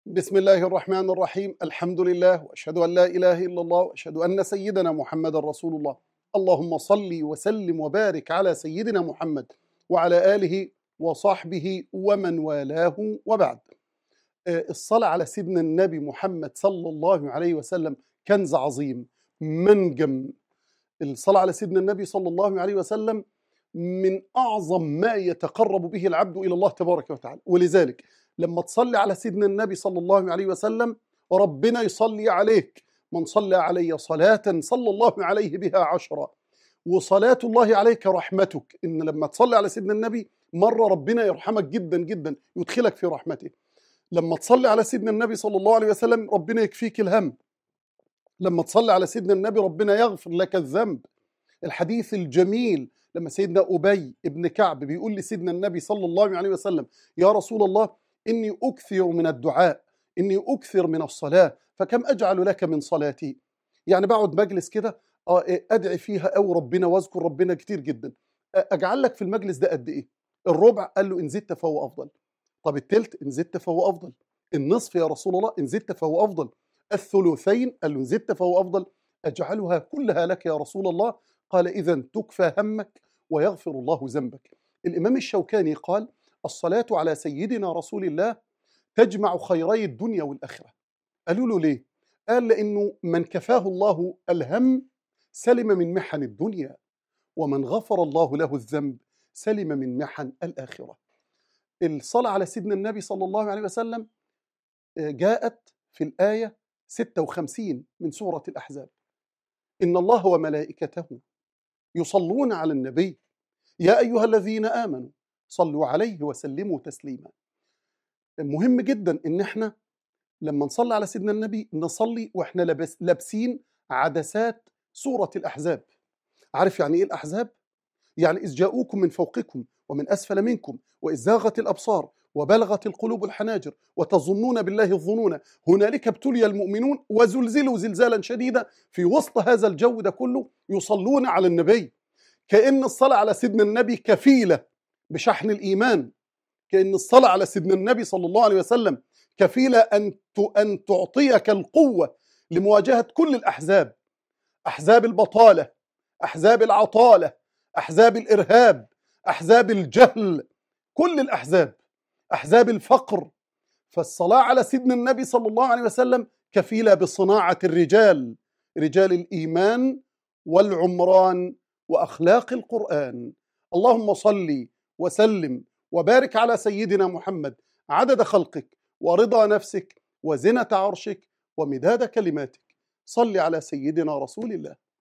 بسم الله الرحمن الرحيم. الحمد لله، وأشهد أن لا إله إلا الله، وأشهد أن سيدنا محمد رسول الله. اللهم صل وسلم وبارك على سيدنا محمد وعلى آله وصحبه ومن والاه، وبعد. الصلاة على سيدنا النبي محمد صلى الله عليه وسلم كنز عظيم، منجم. الصلاة على سيدنا النبي صلى الله عليه وسلم من أعظم ما يتقرب به العبد إلى الله تبارك وتعالى، ولذلك لما تصلي على سيدنا النبي صلى الله عليه وسلم ربنا يصلي عليك. من صلى علي صلاة صلى الله عليه بها 10، وصلاة الله عليك رحمتك. إن لما تصلي على سيدنا النبي مرة ربنا يرحمك جدا جدا، يدخلك في رحمته. لما تصلي على سيدنا النبي صلى الله عليه وسلم ربنا يكفيك الهم. لما تصلي على سيدنا النبي ربنا يغفر لك الذنب. الحديث الجميل لما سيدنا أبي ابن كعب بيقول لسيدنا النبي صلى الله عليه وسلم: يا رسول الله، إني أكثر من الدعاء، إني أكثر من الصلاة، فكم أجعل لك من صلاتي؟ يعني بقعد مجلس كده أدعي فيها أو ربنا واذكر ربنا كتير جدا. أجعل لك في المجلس ده قد إيه؟ الربع؟ قال له إن زدت فهو أفضل. طب التلت؟ إن زدت فهو أفضل. النصف يا رسول الله؟ إن زدت فهو أفضل. الثلثين؟ قال له إن زدت فهو أفضل. أجعلها كلها لك يا رسول الله؟ قال: إذن تكفى همك ويغفر الله ذنبك. الإمام الشوكاني قال: الصلاة على سيدنا رسول الله تجمع خيري الدنيا والآخرة. قالوا له ليه؟ قال: لأنه من كفاه الله الهم سلم من محن الدنيا، ومن غفر الله له الذنب سلم من محن الآخرة. الصلاة على سيدنا النبي صلى الله عليه وسلم جاءت في الآية 56 من سورة الأحزاب: إن الله وملائكته يصلون على النبي يا أيها الذين آمنوا صلوا عليه وسلموا تسليما. مهم جدا إن احنا لما نصلي على سيدنا النبي نصلي وإحنا لابسين عدسات سورة الأحزاب. عارف يعني إيه الأحزاب؟ يعني إذ جاءوكم من فوقكم ومن أسفل منكم وإذ زاغت الأبصار وبلغت القلوب الحناجر وتظنون بالله الظنون هنالك ابتلي المؤمنون وزلزلوا زلزالا شديدا. في وسط هذا الجو ده كله يصلون على النبي. كأن الصلاة على سيدنا النبي كفيلة بشحن الإيمان. كأن الصلاة على سيدنا النبي صلى الله عليه وسلم كفيلة أن تعطيك القوة لمواجهة كل الأحزاب: أحزاب البطالة، أحزاب العطالة، أحزاب الإرهاب، أحزاب الجهل، كل الأحزاب، أحزاب الفقر. فالصلاة على سيدنا النبي صلى الله عليه وسلم كفيلة بصناعة الرجال، رجال الإيمان والعمران وأخلاق القرآن. اللهم صل وسلم وبارك على سيدنا محمد عدد خلقك ورضا نفسك وزنة عرشك ومداد كلماتك. صل على سيدنا رسول الله.